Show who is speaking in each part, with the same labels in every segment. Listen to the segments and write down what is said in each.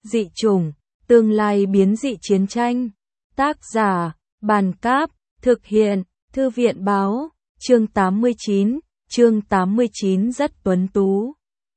Speaker 1: Dị chủng, tương lai biến dị chiến tranh. Tác giả, Bàn Cáp, thực hiện, Thư viện Báo, chương 89 rất tuấn tú.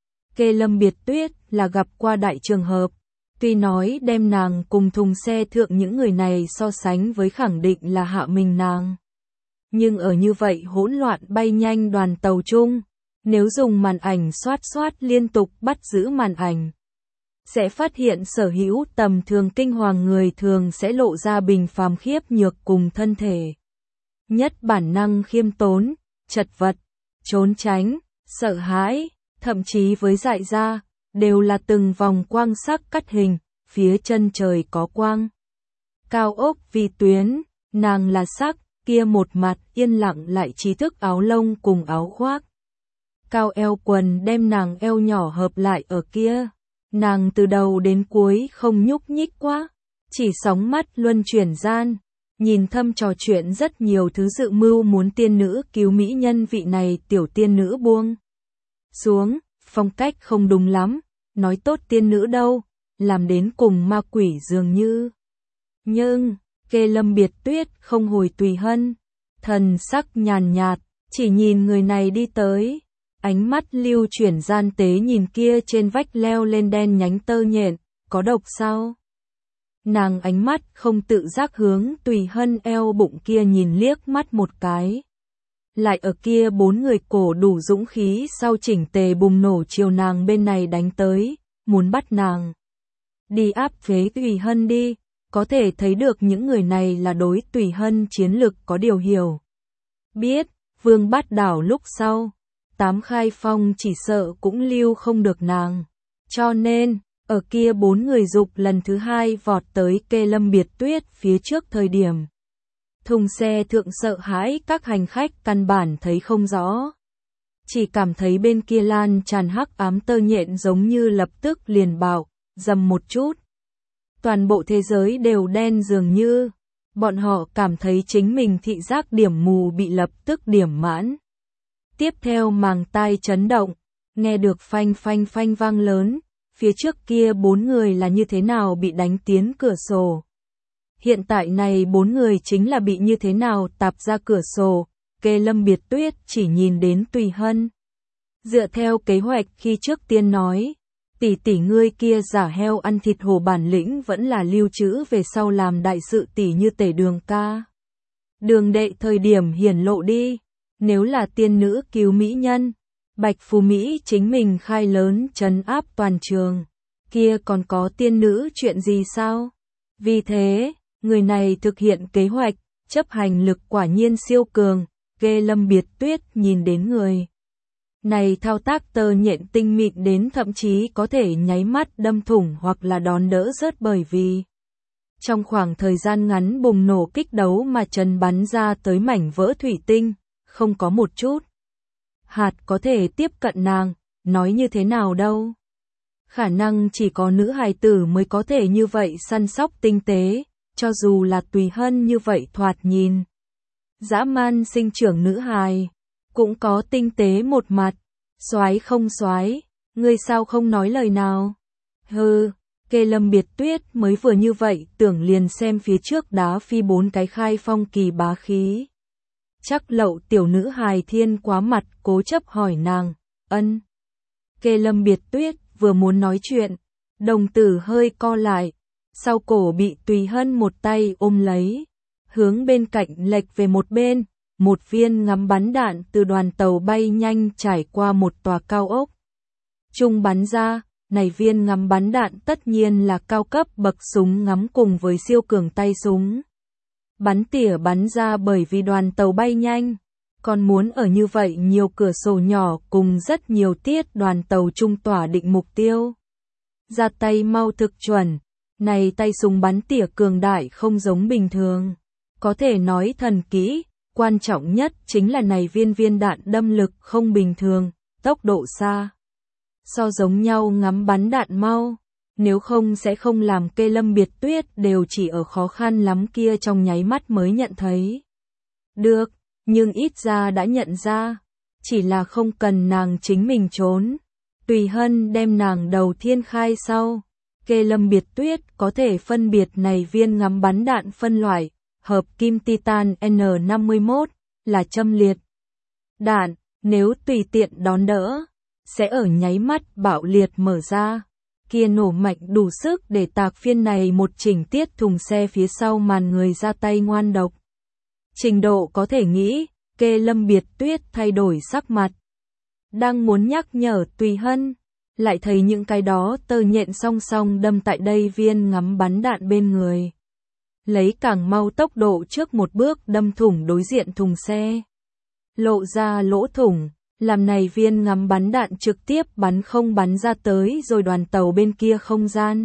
Speaker 1: Kê Lâm Biệt Tuyết là gặp qua đại trường hợp, tuy nói đem nàng cùng thùng xe thượng những người này so sánh với khẳng định là hạ mình nàng. Nhưng ở như vậy hỗn loạn bay nhanh đoàn tàu chung, nếu dùng màn ảnh xoát liên tục bắt giữ màn ảnh, sẽ phát hiện sở hữu tầm thường kinh hoàng người thường sẽ lộ ra bình phàm khiếp nhược cùng thân thể. Nhất bản năng khiêm tốn, chật vật, trốn tránh, sợ hãi, thậm chí với dại ra, đều là từng vòng quang sắc cắt hình, phía chân trời có quang. Cao ốc vì tuyến, nàng là sắc, kia một mặt yên lặng lại trí thức áo lông cùng áo khoác. Cao eo quần đem nàng eo nhỏ hợp lại ở kia. Nàng từ đầu đến cuối không nhúc nhích quá, chỉ sóng mắt luân chuyển gian, nhìn thâm trò chuyện rất nhiều thứ dự mưu muốn tiên nữ cứu mỹ nhân vị này tiểu tiên nữ buông xuống, phong cách không đúng lắm, nói tốt tiên nữ đâu, làm đến cùng ma quỷ dường như. Nhưng, Kê Lâm Biệt Tuyết không hồi tùy hân, thần sắc nhàn nhạt, chỉ nhìn người này đi tới. Ánh mắt lưu chuyển gian tế nhìn kia trên vách leo lên đen nhánh tơ nhện, có độc sao? Nàng ánh mắt không tự giác hướng tùy hân eo bụng kia nhìn liếc mắt một cái. Lại ở kia bốn người cổ đủ dũng khí sau chỉnh tề bùng nổ chiều nàng bên này đánh tới, muốn bắt nàng. Đi áp phế tùy hân đi, có thể thấy được những người này là đối tùy hân chiến lực có điều hiểu. Biết, Vương Bát Đảo lúc sau. Tám Khai Phong chỉ sợ cũng lưu không được nàng. Cho nên, ở kia bốn người dục lần thứ hai vọt tới Kê Lâm Biệt Tuyết phía trước thời điểm. Thùng xe thượng sợ hãi các hành khách căn bản thấy không rõ. Chỉ cảm thấy bên kia lan tràn hắc ám tơ nhện giống như lập tức liền bạo, dầm một chút. Toàn bộ thế giới đều đen dường như. Bọn họ cảm thấy chính mình thị giác điểm mù bị lập tức điểm mãn. Tiếp theo màng tai chấn động, nghe được phanh vang lớn, phía trước kia bốn người là như thế nào bị đánh tiến cửa sổ. Hiện tại này bốn người chính là bị như thế nào tạp ra cửa sổ, Kê Lâm Biệt Tuyết chỉ nhìn đến tùy hân. Dựa theo kế hoạch khi trước tiên nói, tỷ ngươi kia giả heo ăn thịt hổ bản lĩnh vẫn là lưu trữ về sau làm đại sự tỷ như Tể Đường ca. Đường đệ thời điểm hiển lộ đi. Nếu là tiên nữ cứu mỹ nhân, Bạch Phù Mỹ chính mình khai lớn trấn áp toàn trường, kia còn có tiên nữ chuyện gì sao? Vì thế, người này thực hiện kế hoạch, chấp hành lực quả nhiên siêu cường, Kê Lâm Biệt Tuyết nhìn đến người này thao tác tơ nhện tinh mịn đến thậm chí có thể nháy mắt đâm thủng hoặc là đón đỡ rớt bởi vì trong khoảng thời gian ngắn bùng nổ kích đấu mà trần bắn ra tới mảnh vỡ thủy tinh. Không có một chút hạt có thể tiếp cận nàng, nói như thế nào đâu. Khả năng chỉ có nữ hài tử mới có thể như vậy săn sóc tinh tế, cho dù là tùy hân như vậy thoạt nhìn. Dã man sinh trưởng nữ hài, cũng có tinh tế một mặt, soái không soái, ngươi sao không nói lời nào. Hừ, Kê Lâm Biệt Tuyết mới vừa như vậy tưởng liền xem phía trước đá phi bốn cái Khai Phong kỳ bá khí. Chắc lậu tiểu nữ hài thiên quá mặt cố chấp hỏi nàng, ân. Kê Lâm Biệt Tuyết vừa muốn nói chuyện, đồng tử hơi co lại, sau cổ bị tùy hân một tay ôm lấy, hướng bên cạnh lệch về một bên, một viên ngắm bắn đạn từ đoàn tàu bay nhanh trải qua một tòa cao ốc. Trung bắn ra, này viên ngắm bắn đạn tất nhiên là cao cấp bậc súng ngắm cùng với siêu cường tay súng. Bắn tỉa bắn ra bởi vì đoàn tàu bay nhanh, còn muốn ở như vậy nhiều cửa sổ nhỏ cùng rất nhiều tiết đoàn tàu trung tỏa định mục tiêu. Ra tay mau thực chuẩn, này tay súng bắn tỉa cường đại không giống bình thường. Có thể nói thần kỹ, quan trọng nhất chính là này viên đạn đâm lực không bình thường, tốc độ xa. So giống nhau ngắm bắn đạn mau. Nếu không sẽ không làm Kê Lâm Biệt Tuyết đều chỉ ở khó khăn lắm kia trong nháy mắt mới nhận thấy. Được, nhưng ít ra đã nhận ra, chỉ là không cần nàng chính mình trốn. Tùy hân đem nàng đầu thiên khai sau, Kê Lâm Biệt Tuyết có thể phân biệt này viên ngắm bắn đạn phân loại, hợp kim titan N51, là châm liệt đạn, nếu tùy tiện đón đỡ, sẽ ở nháy mắt bạo liệt mở ra. Kia nổ mạnh đủ sức để tạc phiên này một chỉnh tiết thùng xe phía sau màn người ra tay ngoan độc. Trình độ có thể nghĩ, Kê Lâm Biệt Tuyết thay đổi sắc mặt. Đang muốn nhắc nhở Tùy Hân, lại thấy những cái đó tơ nhện song song đâm tại đây viên ngắm bắn đạn bên người. Lấy càng mau tốc độ trước một bước đâm thủng đối diện thùng xe. Lộ ra lỗ thủng, làm này viên ngắm bắn đạn trực tiếp bắn không bắn ra tới rồi đoàn tàu bên kia không gian.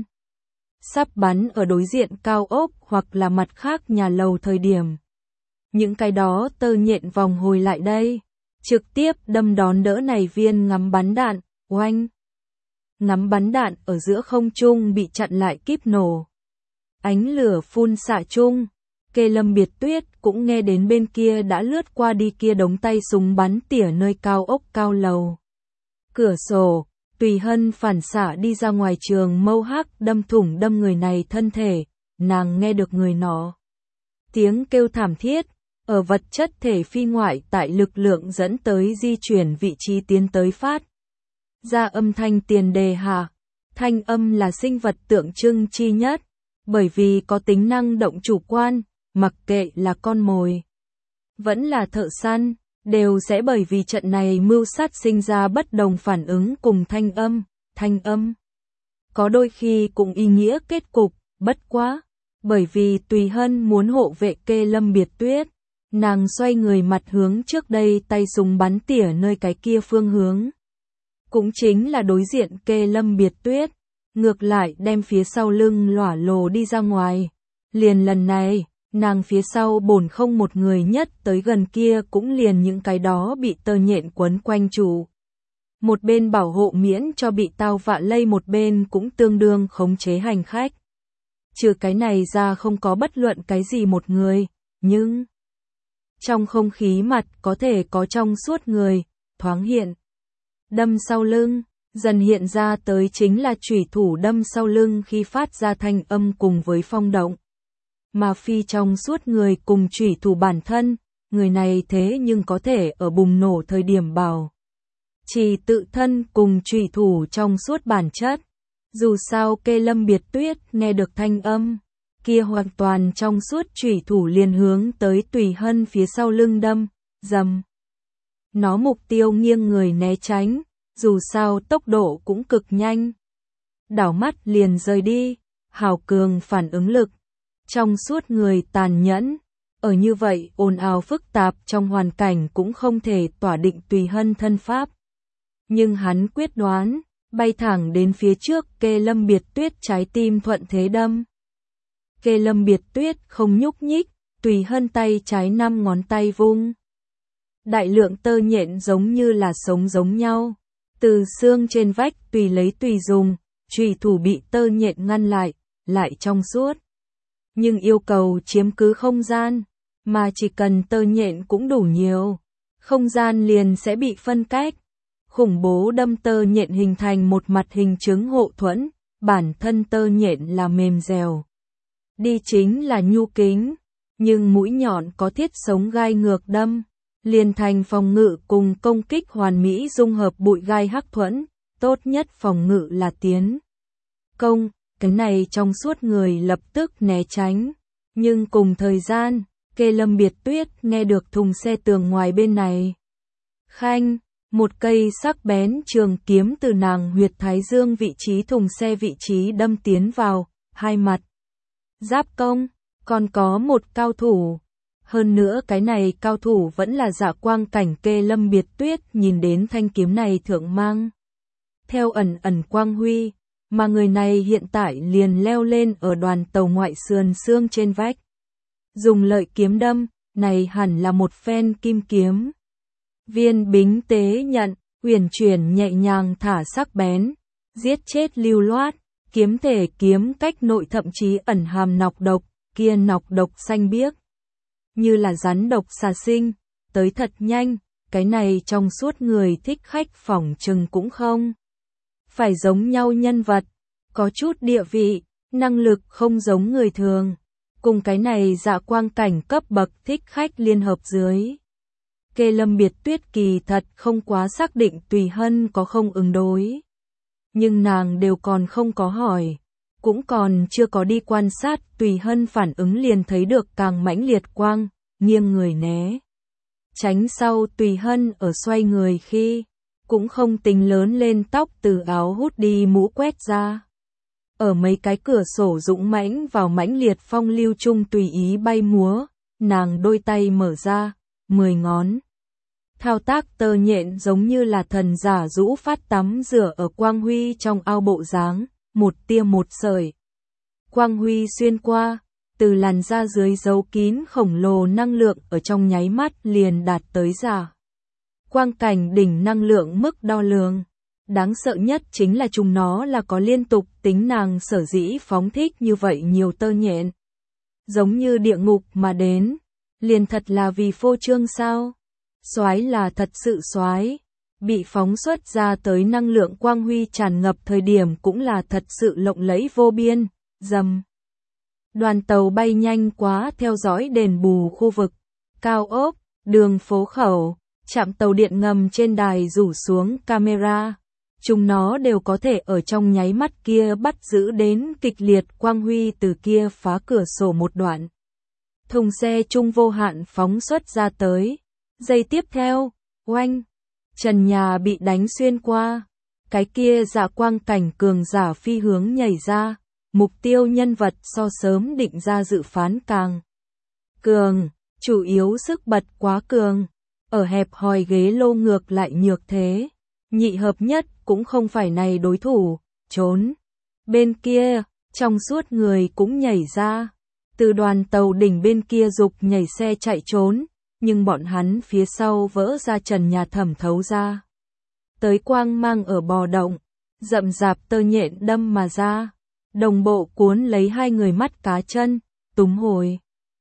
Speaker 1: Sắp bắn ở đối diện cao ốc hoặc là mặt khác nhà lầu thời điểm. Những cái đó tơ nhện vòng hồi lại đây, trực tiếp đâm đón đỡ này viên ngắm bắn đạn, oanh. Ngắm bắn đạn ở giữa không trung bị chặn lại kíp nổ. Ánh lửa phun xạ chung, Kê Lâm Biệt Tuyết cũng nghe đến bên kia đã lướt qua đi kia đống tay súng bắn tỉa nơi cao ốc cao lầu. Cửa sổ, Tùy Hân phản xạ đi ra ngoài trường mâu hắc đâm thủng đâm người này thân thể, nàng nghe được người nó. Tiếng kêu thảm thiết, ở vật chất thể phi ngoại tại lực lượng dẫn tới di chuyển vị trí tiến tới phát. Ra âm thanh tiền đề hạ, thanh âm là sinh vật tượng trưng chi nhất, bởi vì có tính năng động chủ quan, mặc kệ là con mồi, vẫn là thợ săn, đều sẽ bởi vì trận này mưu sát sinh ra bất đồng phản ứng cùng thanh âm. Có đôi khi cũng ý nghĩa kết cục, bất quá, bởi vì Tùy Hân muốn hộ vệ Kê Lâm Biệt Tuyết, nàng xoay người mặt hướng trước đây tay súng bắn tỉa nơi cái kia phương hướng. Cũng chính là đối diện Kê Lâm Biệt Tuyết, ngược lại đem phía sau lưng lỏa lồ đi ra ngoài. Liền lần này, nàng phía sau bổn không một người nhất tới gần kia cũng liền những cái đó bị tơ nhện quấn quanh trụ. Một bên bảo hộ miễn cho bị tao vạ lây, một bên cũng tương đương khống chế hành khách. Trừ cái này ra không có bất luận cái gì một người, nhưng trong không khí mặt có thể có trong suốt người, thoáng hiện. Đâm sau lưng, dần hiện ra tới chính là chủy thủ đâm sau lưng khi phát ra thanh âm cùng với phong động. Mà phi trong suốt người cùng chủy thủ bản thân, người này thế nhưng có thể ở bùng nổ thời điểm bảo trì tự thân cùng chủy thủ trong suốt bản chất. Dù sao Kê Lâm Biệt Tuyết nghe được thanh âm, kia hoàn toàn trong suốt chủy thủ liền hướng tới Tùy Hân phía sau lưng đâm, dầm. Nó mục tiêu nghiêng người né tránh, dù sao tốc độ cũng cực nhanh. Đảo mắt liền rời đi, hào cường phản ứng lực. Trong suốt người tàn nhẫn, ở như vậy ồn ào phức tạp trong hoàn cảnh cũng không thể tỏa định Tùy Hân thân pháp. Nhưng hắn quyết đoán, bay thẳng đến phía trước Kê Lâm Biệt Tuyết, trái tim thuận thế đâm. Kê Lâm Biệt Tuyết không nhúc nhích, Tùy Hân tay trái 5 ngón tay vung. Đại lượng tơ nhện giống như là sống giống nhau, từ xương trên vách tùy lấy tùy dùng, chủy thủ bị tơ nhện ngăn lại trong suốt. Nhưng yêu cầu chiếm cứ không gian, mà chỉ cần tơ nhện cũng đủ nhiều, không gian liền sẽ bị phân cách. Khủng bố đâm tơ nhện hình thành một mặt hình chứng hộ thuẫn, bản thân tơ nhện là mềm dẻo. Đi chính là nhu kính, nhưng mũi nhọn có thiết sống gai ngược đâm, liền thành phòng ngự cùng công kích hoàn mỹ dung hợp bụi gai hắc thuẫn, tốt nhất phòng ngự là tiến công, cái này trong suốt người lập tức né tránh. Nhưng cùng thời gian, Kê Lâm Biệt Tuyết nghe được thùng xe tường ngoài bên này. Khanh, một cây sắc bén trường kiếm từ nàng huyệt thái dương vị trí thùng xe vị trí đâm tiến vào, hai mặt. Giáp công, còn có một cao thủ. Hơn nữa cái này cao thủ vẫn là Dạ Quang cảnh. Kê Lâm Biệt Tuyết nhìn đến thanh kiếm này thượng mang theo ẩn quang huy, mà người này hiện tại liền leo lên ở đoàn tàu ngoại sườn xương trên vách. Dùng lợi kiếm đâm, này hẳn là một phen kim kiếm. Viên bính tế nhận, uyển chuyển nhẹ nhàng thả sắc bén, giết chết lưu loát, kiếm thể kiếm cách nội thậm chí ẩn hàm nọc độc, kia nọc độc xanh biếc. Như là rắn độc xà sinh, tới thật nhanh, cái này trong suốt người thích khách phỏng chừng cũng không phải giống nhau nhân vật, có chút địa vị, năng lực không giống người thường. Cùng cái này Dạ Quang Cảnh cấp bậc thích khách liên hợp dưới. Kê Lâm Biệt Tuyết kỳ thật không quá xác định Tùy Hân có không ứng đối. Nhưng nàng đều còn không có hỏi, cũng còn chưa có đi quan sát, Tùy Hân phản ứng liền thấy được càng mãnh liệt quang, nghiêng người né. Tránh sau Tùy Hân ở xoay người khi, cũng không tính lớn lên tóc từ áo hút đi mũ quét ra. Ở mấy cái cửa sổ dũng mãnh vào mãnh liệt phong lưu chung tùy ý bay múa, nàng đôi tay mở ra, 10 ngón. Thao tác tơ nhện giống như là thần giả rũ phát tắm rửa ở quang huy trong ao bộ dáng, một tia một sợi. Quang huy xuyên qua, từ làn da dưới giấu kín khổng lồ năng lượng ở trong nháy mắt liền đạt tới Dạ Quang Cảnh đỉnh năng lượng mức đo lường. Đáng sợ nhất chính là chúng nó là có liên tục tính, nàng sở dĩ phóng thích như vậy nhiều tơ nhện. Giống như địa ngục mà đến, liền thật là vì phô trương sao? Soái là thật sự soái, bị phóng xuất ra tới năng lượng quang huy tràn ngập thời điểm cũng là thật sự lộng lẫy vô biên, dầm. Đoàn tàu bay nhanh quá theo dõi đền bù khu vực, cao ốc, đường phố khẩu, trạm tàu điện ngầm trên đài rủ xuống camera. Chúng nó đều có thể ở trong nháy mắt kia bắt giữ đến kịch liệt quang huy từ kia phá cửa sổ một đoạn. Thùng xe chung vô hạn phóng xuất ra tới. Giây tiếp theo, oanh, trần nhà bị đánh xuyên qua. Cái kia Dạ Quang Cảnh cường giả phi hướng nhảy ra. Mục tiêu nhân vật so sớm định ra dự phán càng cường, chủ yếu sức bật quá cường. Ở hẹp hòi ghế lô ngược lại nhược thế. Nhị hợp nhất cũng không phải này đối thủ, trốn. Bên kia, trong suốt người cũng nhảy ra. Từ đoàn tàu đỉnh bên kia dục nhảy xe chạy trốn, nhưng bọn hắn phía sau vỡ ra trần nhà thẩm thấu ra. Tới quang mang ở bò động, rậm rạp tơ nhện đâm mà ra. Đồng bộ cuốn lấy hai người mắt cá chân, túm hồi.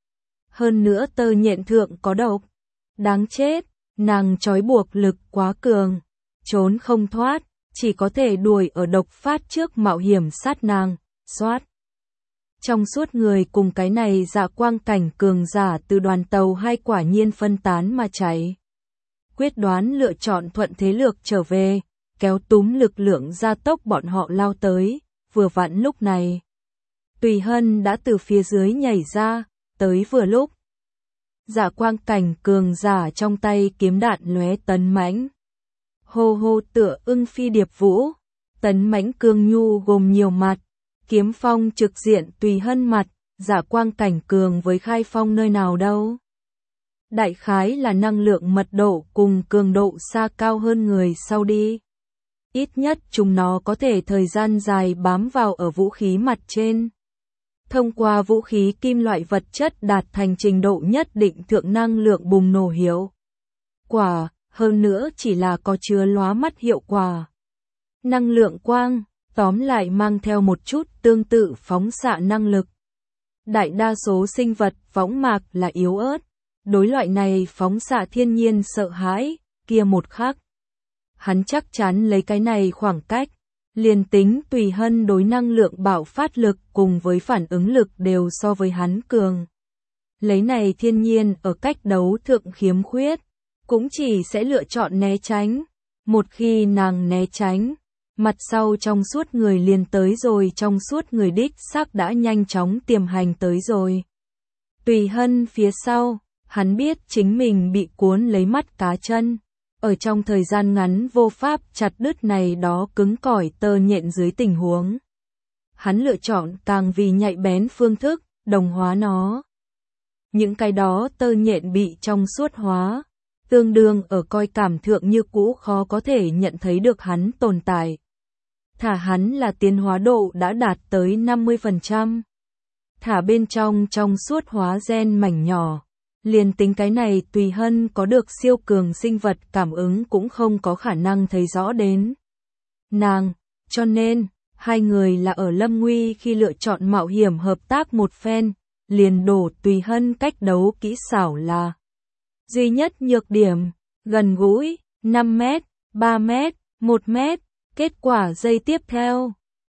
Speaker 1: Hơn nữa tơ nhện thượng có độc. Đáng chết, nàng trói buộc lực quá cường. Trốn không thoát, chỉ có thể đuổi ở độc phát trước mạo hiểm sát nàng, xoát. Trong suốt người cùng cái này Dạ Quang Cảnh cường giả từ đoàn tàu hai quả nhiên phân tán mà cháy. Quyết đoán lựa chọn thuận thế lược trở về, kéo túm lực lượng gia tốc bọn họ lao tới, vừa vặn lúc này. Tùy Hân đã từ phía dưới nhảy ra, tới vừa lúc. Dạ Quang Cảnh cường giả trong tay kiếm đạn lóe tấn mãnh. Hô hô tựa ưng phi điệp vũ, tấn mãnh cương nhu gồm nhiều mặt, kiếm phong trực diện Tùy Hân mặt, Dạ Quang Cảnh cường với khai phong nơi nào đâu. Đại khái là năng lượng mật độ cùng cường độ xa cao hơn người sau đi. Ít nhất chúng nó có thể thời gian dài bám vào ở vũ khí mặt trên. Thông qua vũ khí kim loại vật chất đạt thành trình độ nhất định thượng năng lượng bùng nổ hiệu quả. Hơn nữa chỉ là có chứa lóa mắt hiệu quả. Năng lượng quang, tóm lại mang theo một chút tương tự phóng xạ năng lực. Đại đa số sinh vật võng mạc là yếu ớt. Đối loại này phóng xạ thiên nhiên sợ hãi, kia một khắc. Hắn chắc chắn lấy cái này khoảng cách. Liền tính Tùy Hân đối năng lượng bạo phát lực cùng với phản ứng lực đều so với hắn cường. Lấy này thiên nhiên ở cách đấu thượng khiếm khuyết. Cũng chỉ sẽ lựa chọn né tránh. Một khi nàng né tránh, mặt sau trong suốt người liền tới rồi, trong suốt người đích xác đã nhanh chóng tiềm hành tới rồi. Tùy Hân phía sau, hắn biết chính mình bị cuốn lấy mắt cá chân. Ở trong thời gian ngắn vô pháp chặt đứt này đó cứng cỏi tơ nhện dưới tình huống. Hắn lựa chọn càng vì nhạy bén phương thức, đồng hóa nó. Những cái đó tơ nhện bị trong suốt hóa. Tương đương ở coi cảm thượng như cũ khó có thể nhận thấy được hắn tồn tại. Thả hắn là tiến hóa độ đã đạt tới 50%. Thả bên trong suốt hóa gen mảnh nhỏ. Liền tính cái này Tùy Hân có được siêu cường sinh vật cảm ứng cũng không có khả năng thấy rõ đến nàng. Cho nên, hai người là ở lâm nguy khi lựa chọn mạo hiểm hợp tác một phen. Liền đổ Tùy Hân cách đấu kỹ xảo là duy nhất nhược điểm, gần gũi, 5 mét, 3 mét, 1 mét, kết quả giây tiếp theo.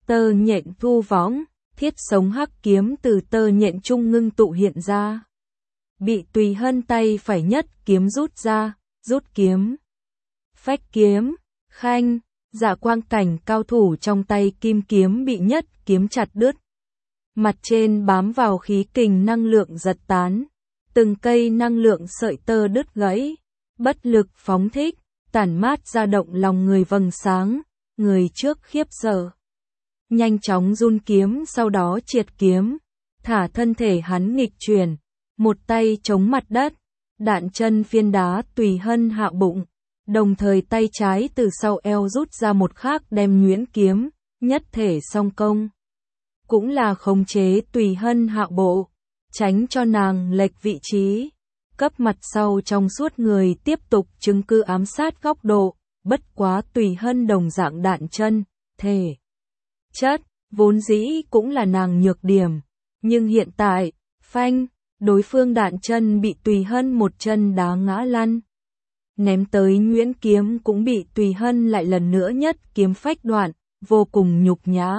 Speaker 1: Tơ nhện thu võng, thiết sống hắc kiếm từ tơ nhện trung ngưng tụ hiện ra. Bị Tùy Hân tay phải nhất kiếm rút ra, rút kiếm. Phách kiếm, khanh, Dạ Quang Cảnh cao thủ trong tay kim kiếm bị nhất kiếm chặt đứt. Mặt trên bám vào khí kình năng lượng giật tán, từng cây năng lượng sợi tơ đứt gãy, bất lực phóng thích, tản mát ra động lòng người vầng sáng, người trước khiếp sợ. Nhanh chóng run kiếm sau đó triệt kiếm, thả thân thể hắn nghịch chuyển, một tay chống mặt đất, đạn chân phiên đá Tùy Hân hạ bụng, đồng thời tay trái từ sau eo rút ra một khác đem nhuyễn kiếm, nhất thể song công. Cũng là khống chế Tùy Hân hạ bộ, tránh cho nàng lệch vị trí, cấp mặt sau trong suốt người tiếp tục chứng cứ ám sát góc độ, bất quá Tùy Hân đồng dạng đạn chân, thể. Chất, vốn dĩ cũng là nàng nhược điểm, nhưng hiện tại, phanh, đối phương đạn chân bị Tùy Hân một chân đá ngã lăn. Ném tới nhuyễn kiếm cũng bị Tùy Hân lại lần nữa nhất kiếm phách đoạn, vô cùng nhục nhã.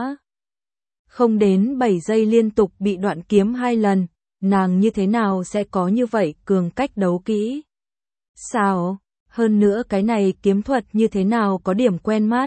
Speaker 1: Không đến 7 giây liên tục bị đoạn kiếm 2 lần, nàng như thế nào sẽ có như vậy cường cách đấu kỹ? Sao? Hơn nữa cái này kiếm thuật như thế nào có điểm quen mắt?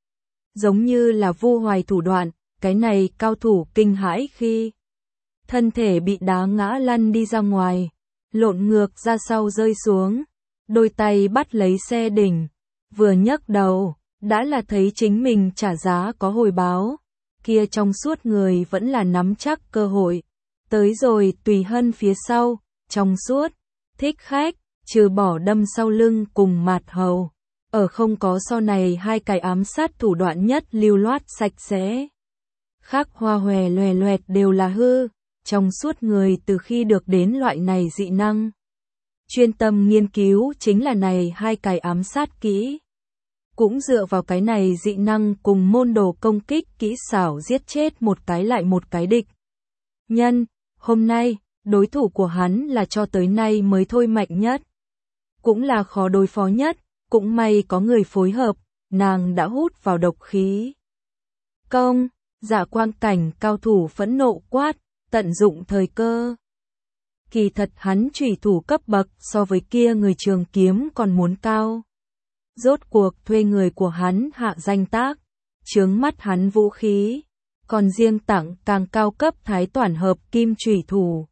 Speaker 1: Giống như là Vu Hoài thủ đoạn, cái này cao thủ kinh hãi khi thân thể bị đá ngã lăn đi ra ngoài, lộn ngược ra sau rơi xuống, đôi tay bắt lấy xe đỉnh, vừa nhấc đầu, đã là thấy chính mình trả giá có hồi báo, kia trong suốt người vẫn là nắm chắc cơ hội, tới rồi Tùy Hân phía sau, trong suốt, thích khách, trừ bỏ đâm sau lưng cùng mạt hầu, ở không có so này hai cái ám sát thủ đoạn nhất lưu loát sạch sẽ. Khác hoa hòe loè loẹt đều là hư, trong suốt người từ khi được đến loại này dị năng. Chuyên tâm nghiên cứu chính là này hai cái ám sát kỹ. Cũng dựa vào cái này dị năng cùng môn đồ công kích kỹ xảo giết chết một cái lại một cái địch. Nhân, hôm nay, đối thủ của hắn là cho tới nay mới thôi mạnh nhất. Cũng là khó đối phó nhất, cũng may có người phối hợp, nàng đã hút vào độc khí. Công, Dạ Quang Cảnh cao thủ phẫn nộ quát, tận dụng thời cơ. Kỳ thật hắn chủy thủ cấp bậc so với kia người trường kiếm còn muốn cao. Rốt cuộc thuê người của hắn hạ danh tác, chướng mắt hắn vũ khí, còn riêng tặng càng cao cấp thái toản hợp kim chủy thủ.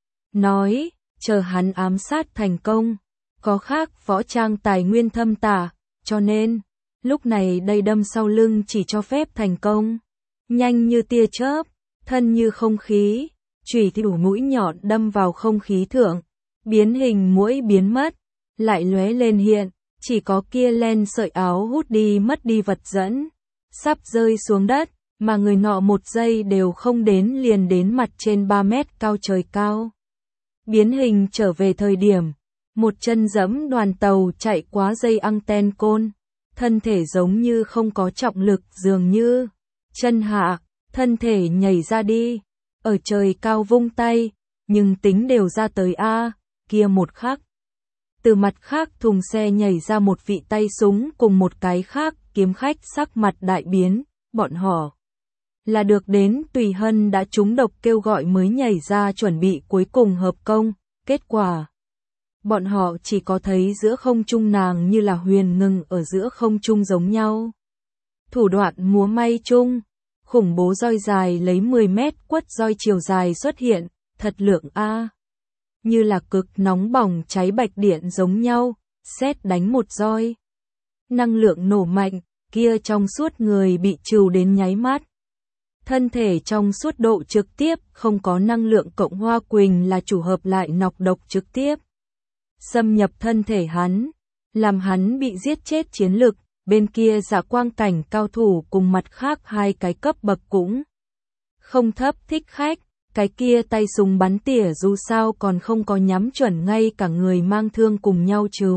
Speaker 1: Nói, chờ hắn ám sát thành công, có khác võ trang tài nguyên thâm tả, cho nên, lúc này đây đâm sau lưng chỉ cho phép thành công. Nhanh như tia chớp, thân như không khí, chủy thủ mũi nhọn đâm vào không khí thượng, biến hình mũi biến mất, lại lóe lên hiện, chỉ có kia len sợi áo hút đi mất đi vật dẫn, sắp rơi xuống đất, mà người nọ một giây đều không đến liền đến mặt trên 3 mét cao trời cao. Biến hình trở về thời điểm, một chân giẫm đoàn tàu chạy quá dây anten côn, thân thể giống như không có trọng lực dường như, chân hạ, thân thể nhảy ra đi, ở trời cao vung tay, nhưng tính đều ra tới A, kia một khắc. Từ mặt khác thùng xe nhảy ra một vị tay súng cùng một cái khác, kiếm khách sắc mặt đại biến, bọn họ là được đến Tùy Hân đã trúng độc kêu gọi mới nhảy ra chuẩn bị cuối cùng hợp công, kết quả. Bọn họ chỉ có thấy giữa không trung nàng như là huyền ngừng ở giữa không trung giống nhau. Thủ đoạn múa may chung, khủng bố roi dài lấy 10 mét quất roi chiều dài xuất hiện, thật lượng A. Như là cực nóng bỏng cháy bạch điện giống nhau, sét đánh một roi. Năng lượng nổ mạnh, kia trong suốt người bị trừ đến nháy mắt. Thân thể trong suốt độ trực tiếp, không có năng lượng cộng hoa quỳnh là chủ hợp lại nọc độc trực tiếp. Xâm nhập thân thể hắn, làm hắn bị giết chết chiến lực, bên kia Dạ Quang Cảnh cao thủ cùng mặt khác hai cái cấp bậc cũng không thấp thích khách, cái kia tay súng bắn tỉa dù sao còn không có nhắm chuẩn ngay cả người mang thương cùng nhau trừ.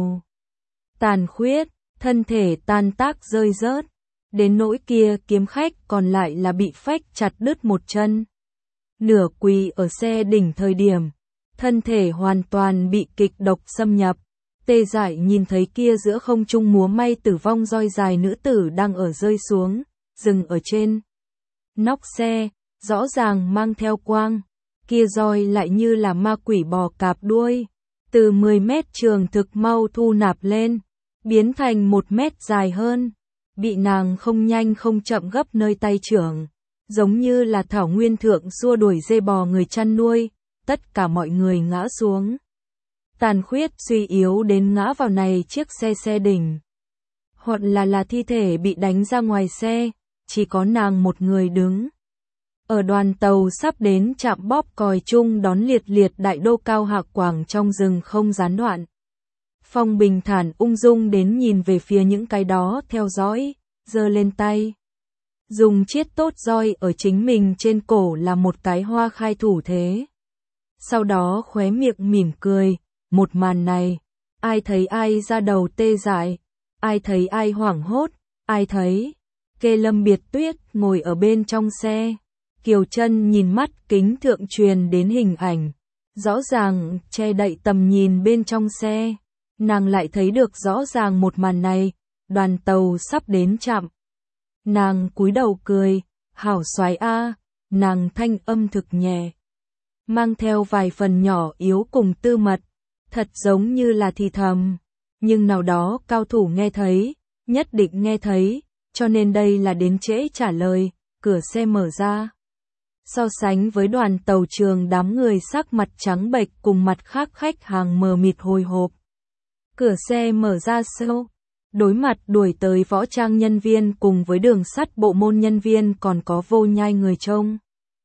Speaker 1: Tàn khuyết, thân thể tan tác rơi rớt, đến nỗi kia kiếm khách còn lại là bị phách chặt đứt một chân. Nửa quỳ ở xe đỉnh thời điểm, thân thể hoàn toàn bị kịch độc xâm nhập. Tê Dại nhìn thấy kia giữa không trung múa may tử vong roi dài nữ tử đang ở rơi xuống, dừng ở trên Nóc xe, rõ ràng mang theo quang, kia roi lại như là ma quỷ bò cạp đuôi, từ 10 mét trường thực mau thu nạp lên, biến thành 1 mét dài hơn, bị nàng không nhanh không chậm gấp nơi tay trưởng, giống như là thảo nguyên thượng xua đuổi dê bò người chăn nuôi, tất cả mọi người ngã xuống. Tàn khuyết suy yếu đến ngã vào này chiếc xe đỉnh. Hoặc là thi thể bị đánh ra ngoài xe, chỉ có nàng một người đứng. Ở đoàn tàu sắp đến trạm bóp còi chung đón liệt đại đô cao hạ quảng trong rừng không gián đoạn. Phong bình thản ung dung đến nhìn về phía những cái đó theo dõi, giơ lên tay. Dùng chiết tốt roi ở chính mình trên cổ là một cái hoa khai thủ thế. Sau đó khóe miệng mỉm cười, một màn này, ai thấy ai ra đầu tê dại, ai thấy ai hoảng hốt, ai thấy. Kê Lâm Biệt Tuyết ngồi ở bên trong xe, Kiều Chân nhìn mắt kính thượng truyền đến hình ảnh, rõ ràng che đậy tầm nhìn bên trong xe, nàng lại thấy được rõ ràng một màn này, đoàn tàu sắp đến trạm. Nàng cúi đầu cười, hảo soái a, nàng thanh âm thực nhẹ, mang theo vài phần nhỏ yếu cùng tư mật, thật giống như là thì thầm, nhưng nào đó cao thủ nghe thấy, nhất định nghe thấy, cho nên đây là đến trễ trả lời, cửa xe mở ra. So sánh với đoàn tàu trường đám người sắc mặt trắng bệch cùng mặt khác khách hàng mờ mịt hồi hộp. Cửa xe mở ra sâu, đối mặt đuổi tới võ trang nhân viên cùng với đường sắt bộ môn nhân viên còn có vô nhai người trông.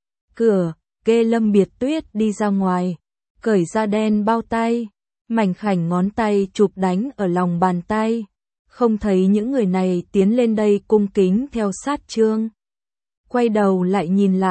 Speaker 1: Cửa, Kê Lâm Biệt Tuyết đi ra ngoài, cởi ra đen bao tay, mảnh khảnh ngón tay chụp đánh ở lòng bàn tay. Không thấy những người này tiến lên đây cung kính theo sát chương. Quay đầu lại,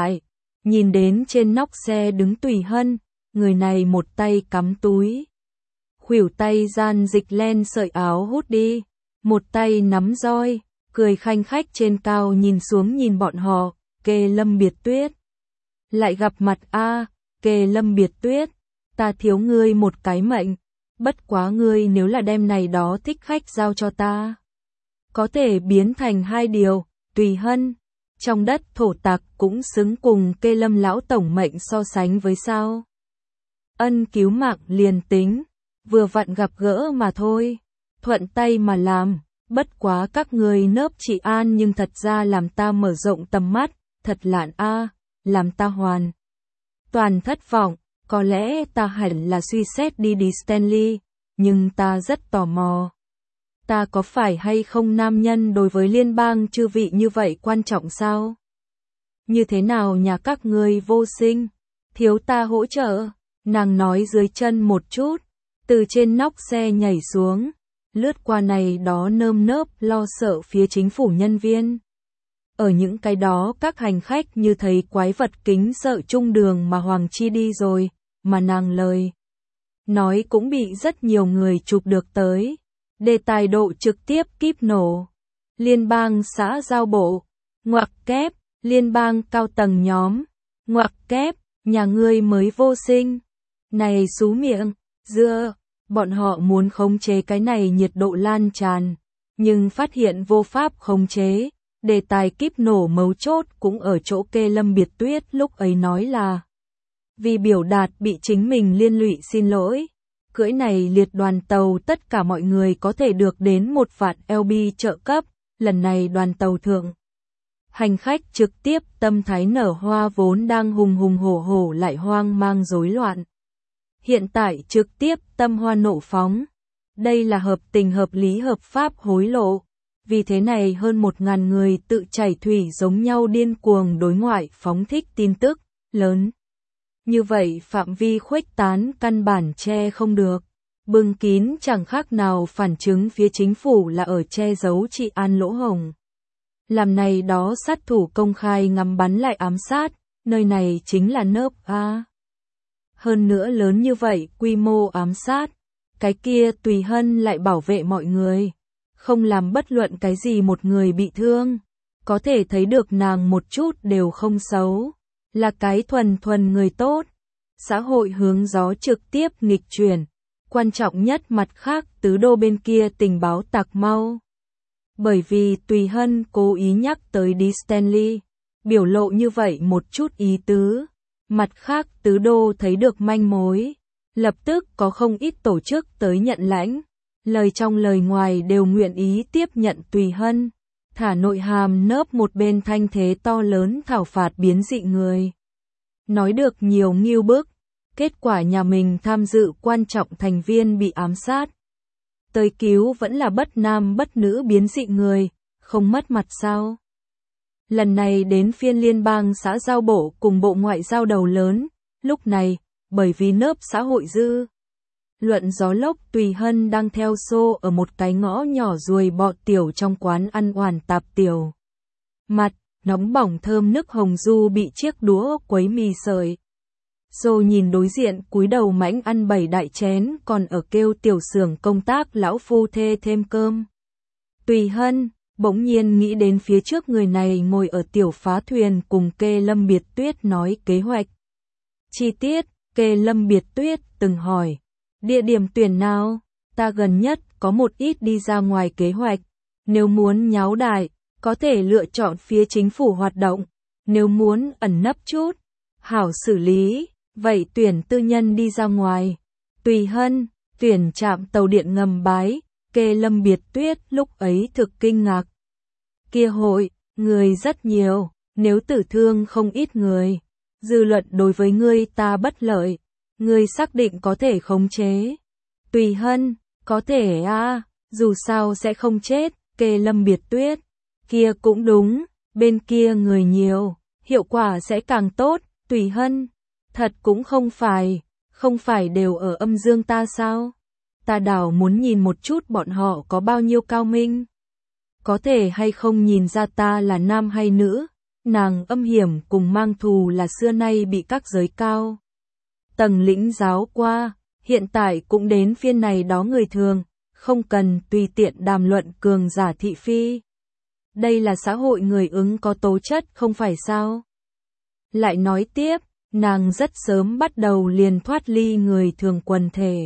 Speaker 1: nhìn đến trên nóc xe đứng Tùy Hân, người này một tay cắm túi. Khuỷu tay gian dịch len sợi áo hút đi, một tay nắm roi, cười khanh khách trên cao nhìn xuống nhìn bọn họ, Kê Lâm Biệt Tuyết. Lại gặp mặt a, Kê Lâm Biệt Tuyết, ta thiếu ngươi một cái mệnh. Bất quá ngươi nếu là đem này đó thích khách giao cho ta, có thể biến thành hai điều, Tùy Hân, trong đất thổ tặc cũng xứng cùng Kê Lâm lão tổng mệnh so sánh với sao. Ân cứu mạng liền tính, vừa vặn gặp gỡ mà thôi, thuận tay mà làm, bất quá các ngươi nớp trị an nhưng thật ra làm ta mở rộng tầm mắt, thật lạn a, làm ta hoàn toàn thất vọng. Có lẽ ta hẳn là suy xét đi Stanley, nhưng ta rất tò mò. Ta có phải hay không nam nhân đối với liên bang chư vị như vậy quan trọng sao? Như thế nào nhà các ngươi vô sinh, thiếu ta hỗ trợ? Nàng nói dưới chân một chút, từ trên nóc xe nhảy xuống, lướt qua này đó nơm nớp lo sợ phía chính phủ nhân viên. Ở những cái đó các hành khách như thấy quái vật kính sợ chung đường mà Hoàng Chi đi rồi, mà nàng lời nói cũng bị rất nhiều người chụp được tới. Đề tài độ trực tiếp kíp nổ. Liên bang xã giao bộ, ngoặc kép, liên bang cao tầng nhóm, ngoặc kép, nhà ngươi mới vô sinh. Này xú miệng, dưa, bọn họ muốn khống chế cái này nhiệt độ lan tràn, nhưng phát hiện vô pháp khống chế. Đề tài kíp nổ mấu chốt cũng ở chỗ Kê Lâm Biệt Tuyết lúc ấy nói là vì biểu đạt bị chính mình liên lụy xin lỗi. Cưỡi này liệt đoàn tàu tất cả mọi người có thể được đến 1 vạn LB trợ cấp, lần này đoàn tàu thượng. Hành khách trực tiếp tâm thái nở hoa vốn đang hùng hùng hổ hổ lại hoang mang rối loạn. Hiện tại trực tiếp tâm hoa nộ phóng. Đây là hợp tình hợp lý hợp pháp hối lộ. Vì thế này hơn 1.000 người tự chảy thủy giống nhau điên cuồng đối ngoại phóng thích tin tức lớn. Như vậy phạm vi khuếch tán căn bản che không được. Bưng kín chẳng khác nào phản chứng phía chính phủ là ở che giấu trị an lỗ hổng. Làm này đó sát thủ công khai ngắm bắn lại ám sát, nơi này chính là nớp a. Hơn nữa lớn như vậy quy mô ám sát, cái kia Tùy Hân lại bảo vệ mọi người. Không làm bất luận cái gì một người bị thương, có thể thấy được nàng một chút đều không xấu, là cái thuần người tốt. Xã hội hướng gió trực tiếp nghịch chuyển, quan trọng nhất mặt khác tứ đô bên kia tình báo tạc mau. Bởi vì Tùy Hân cố ý nhắc tới Stanley, biểu lộ như vậy một chút ý tứ. Mặt khác Tứ Đô thấy được manh mối, lập tức có không ít tổ chức tới nhận lãnh, lời trong lời ngoài đều nguyện ý tiếp nhận Tùy Hân, thả nội hàm nớp một bên thanh thế to lớn thảo phạt biến dị người. Nói được nhiều nghiêu bức, kết quả nhà mình tham dự quan trọng thành viên bị ám sát. Tới cứu vẫn là bất nam bất nữ biến dị người, không mất mặt sao? Lần này đến phiên liên bang xã giao bộ cùng bộ ngoại giao đầu lớn, lúc này, bởi vì nớp xã hội dư. Luận gió lốc Tùy Hân đang theo xô ở một cái ngõ nhỏ ruồi bọ tiểu trong quán ăn oàn tạp tiểu. Mặt, nóng bỏng thơm nức hồng du bị chiếc đũa quấy mì sợi. Xô nhìn đối diện cúi đầu mãnh ăn 7 đại chén còn ở kêu tiểu xưởng công tác lão phu thê thêm cơm. Tùy Hân bỗng nhiên nghĩ đến phía trước người này ngồi ở tiểu phá thuyền cùng Kê Lâm Biệt Tuyết nói kế hoạch. Chi tiết, Kê Lâm Biệt Tuyết từng hỏi, địa điểm tuyển nào, ta gần nhất có một ít đi ra ngoài kế hoạch, nếu muốn nháo đại, có thể lựa chọn phía chính phủ hoạt động, nếu muốn ẩn nấp chút, hảo xử lý, vậy tuyển tư nhân đi ra ngoài. Tùy Hân, tuyển trạm tàu điện ngầm Bái, Kê Lâm Biệt Tuyết lúc ấy thực kinh ngạc. Kia hội, người rất nhiều, nếu tử thương không ít người, dư luận đối với ngươi ta bất lợi, ngươi xác định có thể khống chế. Tùy Hân, có thể a, dù sao sẽ không chết, Kê Lâm Biệt Tuyết. Kia cũng đúng, bên kia người nhiều, hiệu quả sẽ càng tốt, Tùy Hân. Thật cũng không phải đều ở âm dương ta sao? Ta đảo muốn nhìn một chút bọn họ có bao nhiêu cao minh. Có thể hay không nhìn ra ta là nam hay nữ, nàng âm hiểm cùng mang thù là xưa nay bị các giới cao tầng lĩnh giáo qua, hiện tại cũng đến phiên này đó người thường, không cần tùy tiện đàm luận cường giả thị phi. Đây là xã hội người ứng có tố chất không phải sao? Lại nói tiếp, nàng rất sớm bắt đầu liền thoát ly người thường quần thể.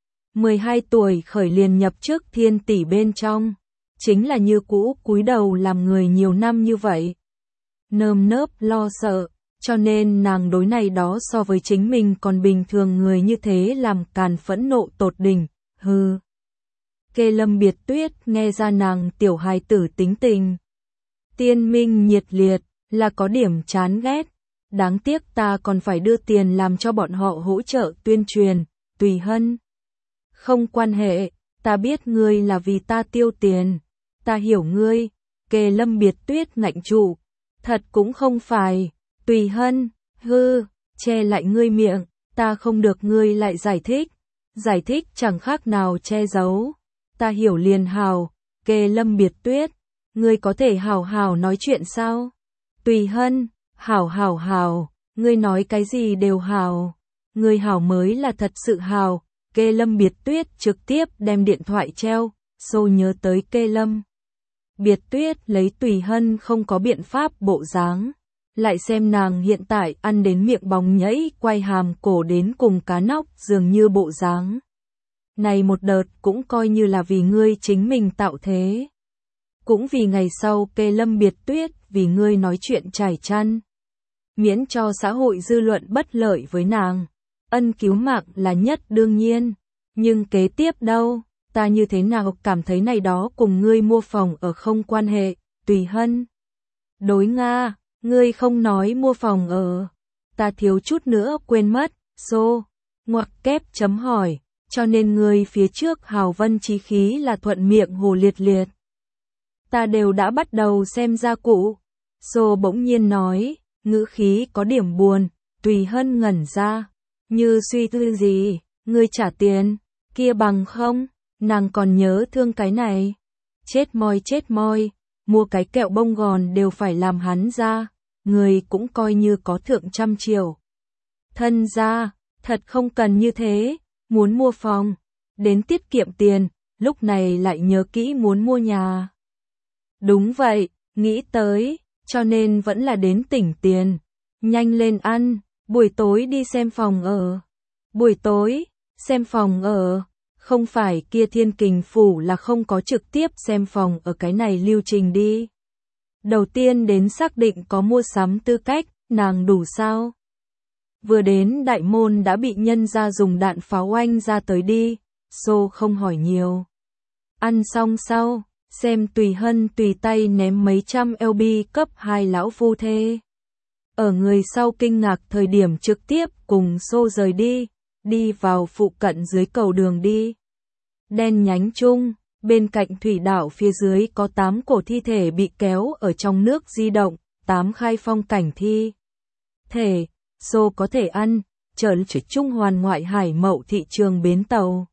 Speaker 1: 12 tuổi khởi liền nhập trước thiên tỷ bên trong, chính là như cũ cúi đầu làm người nhiều năm như vậy. Nơm nớp lo sợ, cho nên nàng đối này đó so với chính mình còn bình thường người như thế làm càn phẫn nộ tột đỉnh, hừ. Kê Lâm Biệt Tuyết nghe ra nàng tiểu hài tử tính tình. Tiên minh nhiệt liệt, là có điểm chán ghét. Đáng tiếc ta còn phải đưa tiền làm cho bọn họ hỗ trợ tuyên truyền, Tùy Hân. Không quan hệ, ta biết ngươi là vì ta tiêu tiền. Ta hiểu ngươi, Kê Lâm Biệt Tuyết ngạnh trụ. Thật cũng không phải, Tùy Hân, hư, che lại ngươi miệng, ta không được ngươi lại giải thích. Giải thích chẳng khác nào che giấu. Ta hiểu liền hào, Kê Lâm Biệt Tuyết, ngươi có thể hào hào nói chuyện sao? Tùy Hân, hào, ngươi nói cái gì đều hào. Ngươi hào mới là thật sự hào. Kê Lâm Biệt Tuyết trực tiếp đem điện thoại treo, xô nhớ tới Kê Lâm Biệt Tuyết lấy Tùy Hân không có biện pháp bộ dáng. Lại xem nàng hiện tại ăn đến miệng bóng nhảy quay hàm cổ đến cùng cá nóc dường như bộ dáng. Này một đợt cũng coi như là vì ngươi chính mình tạo thế. Cũng vì ngày sau Kê Lâm Biệt Tuyết vì ngươi nói chuyện trải chăn. Miễn cho xã hội dư luận bất lợi với nàng. Ân cứu mạng là nhất đương nhiên. Nhưng kế tiếp đâu, ta như thế nào cảm thấy này đó cùng ngươi mua phòng ở không quan hệ, Tùy Hân. Đối Nga, ngươi không nói mua phòng ở. Ta thiếu chút nữa quên mất, ngoặc kép chấm hỏi, cho nên ngươi phía trước hào vân chí khí là thuận miệng hồ liệt liệt. Ta đều đã bắt đầu xem ra cụ. Bỗng nhiên nói, ngữ khí có điểm buồn, Tùy Hân ngẩn ra. Như suy tư gì, ngươi trả tiền, kia bằng không, nàng còn nhớ thương cái này. Chết moi, mua cái kẹo bông gòn đều phải làm hắn ra, người cũng coi như có thượng trăm triệu. Thân ra, thật không cần như thế, muốn mua phòng, đến tiết kiệm tiền, lúc này lại nhớ kỹ muốn mua nhà. Đúng vậy, nghĩ tới, cho nên vẫn là đến tỉnh tiền, nhanh lên ăn. Buổi tối đi xem phòng ở. Buổi tối, xem phòng ở. Không phải kia Thiên Kình Phủ là không có trực tiếp xem phòng ở cái này lưu trình đi. Đầu tiên đến xác định có mua sắm tư cách, nàng đủ sao? Vừa đến đại môn đã bị nhân ra dùng đạn pháo oanh ra tới đi, Xô không hỏi nhiều. Ăn xong sau, xem Tùy Hân tùy tay ném mấy trăm LB cấp 2 lão phu thê. Ở người sau kinh ngạc thời điểm trực tiếp cùng Xô rời đi vào phụ cận dưới cầu đường đi. Đen nhánh chung, bên cạnh thủy đảo phía dưới có 8 cổ thi thể bị kéo ở trong nước di động, 8 khai phong cảnh thi thể, Xô có thể ăn, trở Trung Hoàn ngoại hải mậu thị trường bến tàu.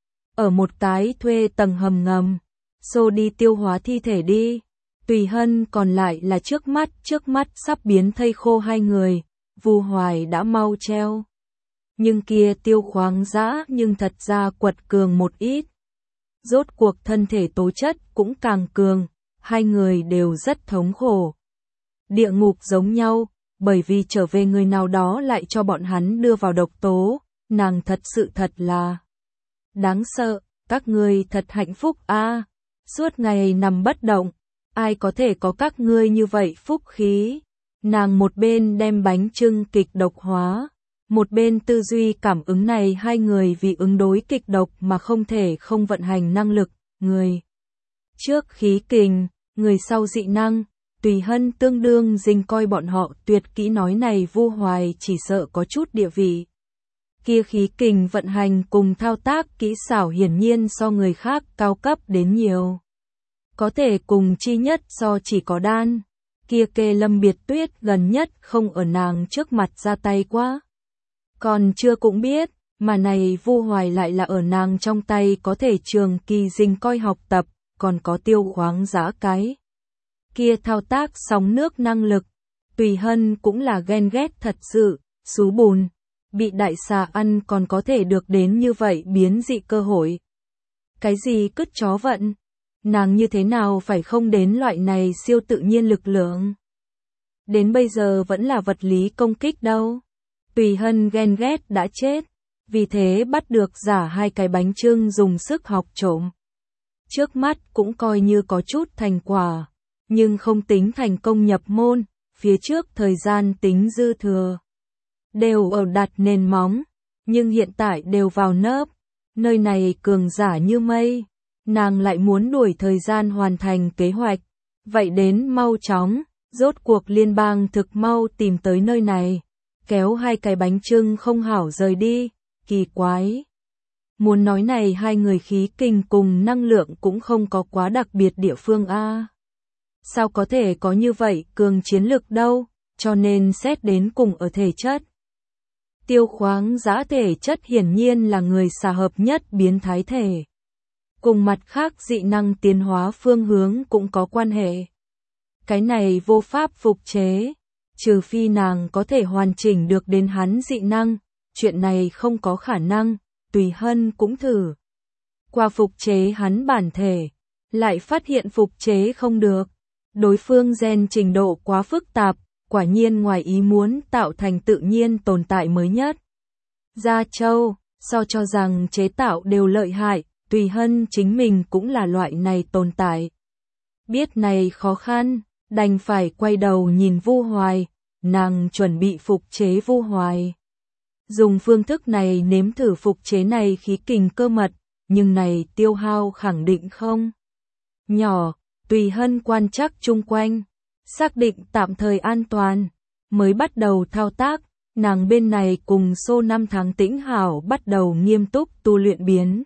Speaker 1: Ở một cái thuê tầng hầm ngầm, Xô đi tiêu hóa thi thể đi. Tùy Hân còn lại là trước mắt sắp biến thây khô hai người, Vu Hoài đã mau treo. Nhưng kia Tiêu Khoáng Dã nhưng thật ra quật cường một ít. Rốt cuộc thân thể tố chất cũng càng cường, hai người đều rất thống khổ. Địa ngục giống nhau, bởi vì trở về người nào đó lại cho bọn hắn đưa vào độc tố, nàng thật sự thật là đáng sợ, các ngươi thật hạnh phúc a. Suốt ngày nằm bất động, ai có thể có các ngươi như vậy phúc khí. Nàng một bên đem bánh trưng kịch độc hóa, một bên tư duy cảm ứng này hai người vì ứng đối kịch độc mà không thể không vận hành năng lực, người trước khí kình, người sau dị năng. Tùy Hân tương đương dình coi bọn họ tuyệt kỹ nói này Vu Hoài chỉ sợ có chút địa vị. Kia khí kình vận hành cùng thao tác kỹ xảo hiển nhiên so người khác cao cấp đến nhiều. Có thể cùng chi nhất so chỉ có đan. Kia Kê Lâm Biệt Tuyết gần nhất không ở nàng trước mặt ra tay quá. Còn chưa cũng biết, mà này Vu Hoài lại là ở nàng trong tay có thể trường kỳ dình coi học tập, còn có Tiêu Khoáng Dã cái. Kia thao tác sóng nước năng lực, Tùy Hân cũng là ghen ghét thật sự, xú bùn, bị đại xà ăn còn có thể được đến như vậy biến dị cơ hội. Cái gì cứt chó vận, nàng như thế nào phải không đến loại này siêu tự nhiên lực lượng. Đến bây giờ vẫn là vật lý công kích đâu. Tùy Hân ghen ghét đã chết, vì thế bắt được giả hai cái bánh trưng dùng sức học trộm. Trước mắt cũng coi như có chút thành quả. Nhưng không tính thành công nhập môn, phía trước thời gian tính dư thừa. Đều ở đặt nền móng, nhưng hiện tại đều vào nớp, nơi này cường giả như mây, nàng lại muốn đuổi thời gian hoàn thành kế hoạch, vậy đến mau chóng, rốt cuộc liên bang thực mau tìm tới nơi này, kéo hai cái bánh trưng không hảo rời đi, kỳ quái. Muốn nói này hai người khí kình cùng năng lượng cũng không có quá đặc biệt địa phương a. Sao có thể có như vậy cường chiến lực đâu, cho nên xét đến cùng ở thể chất. Tiêu Khoáng Dã thể chất hiển nhiên là người xà hợp nhất biến thái thể. Cùng mặt khác dị năng tiến hóa phương hướng cũng có quan hệ. Cái này vô pháp phục chế, trừ phi nàng có thể hoàn chỉnh được đến hắn dị năng, chuyện này không có khả năng, Tùy Hân cũng thử. Qua phục chế hắn bản thể, lại phát hiện phục chế không được. Đối phương gen trình độ quá phức tạp, quả nhiên ngoài ý muốn tạo thành tự nhiên tồn tại mới nhất. Gia Châu, so cho rằng chế tạo đều lợi hại, Tùy Hân chính mình cũng là loại này tồn tại. Biết này khó khăn, đành phải quay đầu nhìn Vu Hoài, nàng chuẩn bị phục chế Vu Hoài. Dùng phương thức này nếm thử phục chế này khí kình cơ mật, nhưng này tiêu hao khẳng định không nhỏ. Tùy Hân quan trắc chung quanh, xác định tạm thời an toàn, mới bắt đầu thao tác, nàng bên này cùng Xô 5 tháng tĩnh hảo bắt đầu nghiêm túc tu luyện biến.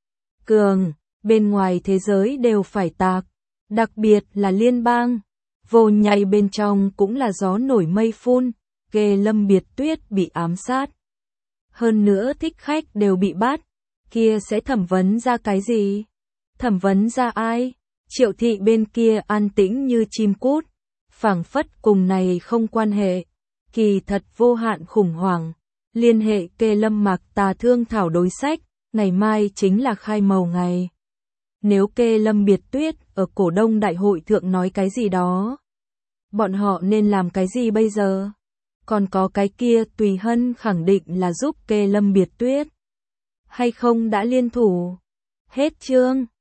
Speaker 1: Cường, bên ngoài thế giới đều phải tạc, đặc biệt là liên bang, vô nhạy bên trong cũng là gió nổi mây phun, Kê Lâm Biệt Tuyết bị ám sát. Hơn nữa thích khách đều bị bắt, kia sẽ thẩm vấn ra cái gì? Thẩm vấn ra ai? Triệu thị bên kia an tĩnh như chim cút, phảng phất cùng này không quan hệ, kỳ thật vô hạn khủng hoảng, liên hệ Kê Lâm Mạc Tà thương thảo đối sách, ngày mai chính là khai mầu ngày. Nếu Kê Lâm Biệt Tuyết ở cổ đông đại hội thượng nói cái gì đó, bọn họ nên làm cái gì bây giờ? Còn có cái kia Tùy Hân khẳng định là giúp Kê Lâm Biệt Tuyết, hay không đã liên thủ? Hết chương.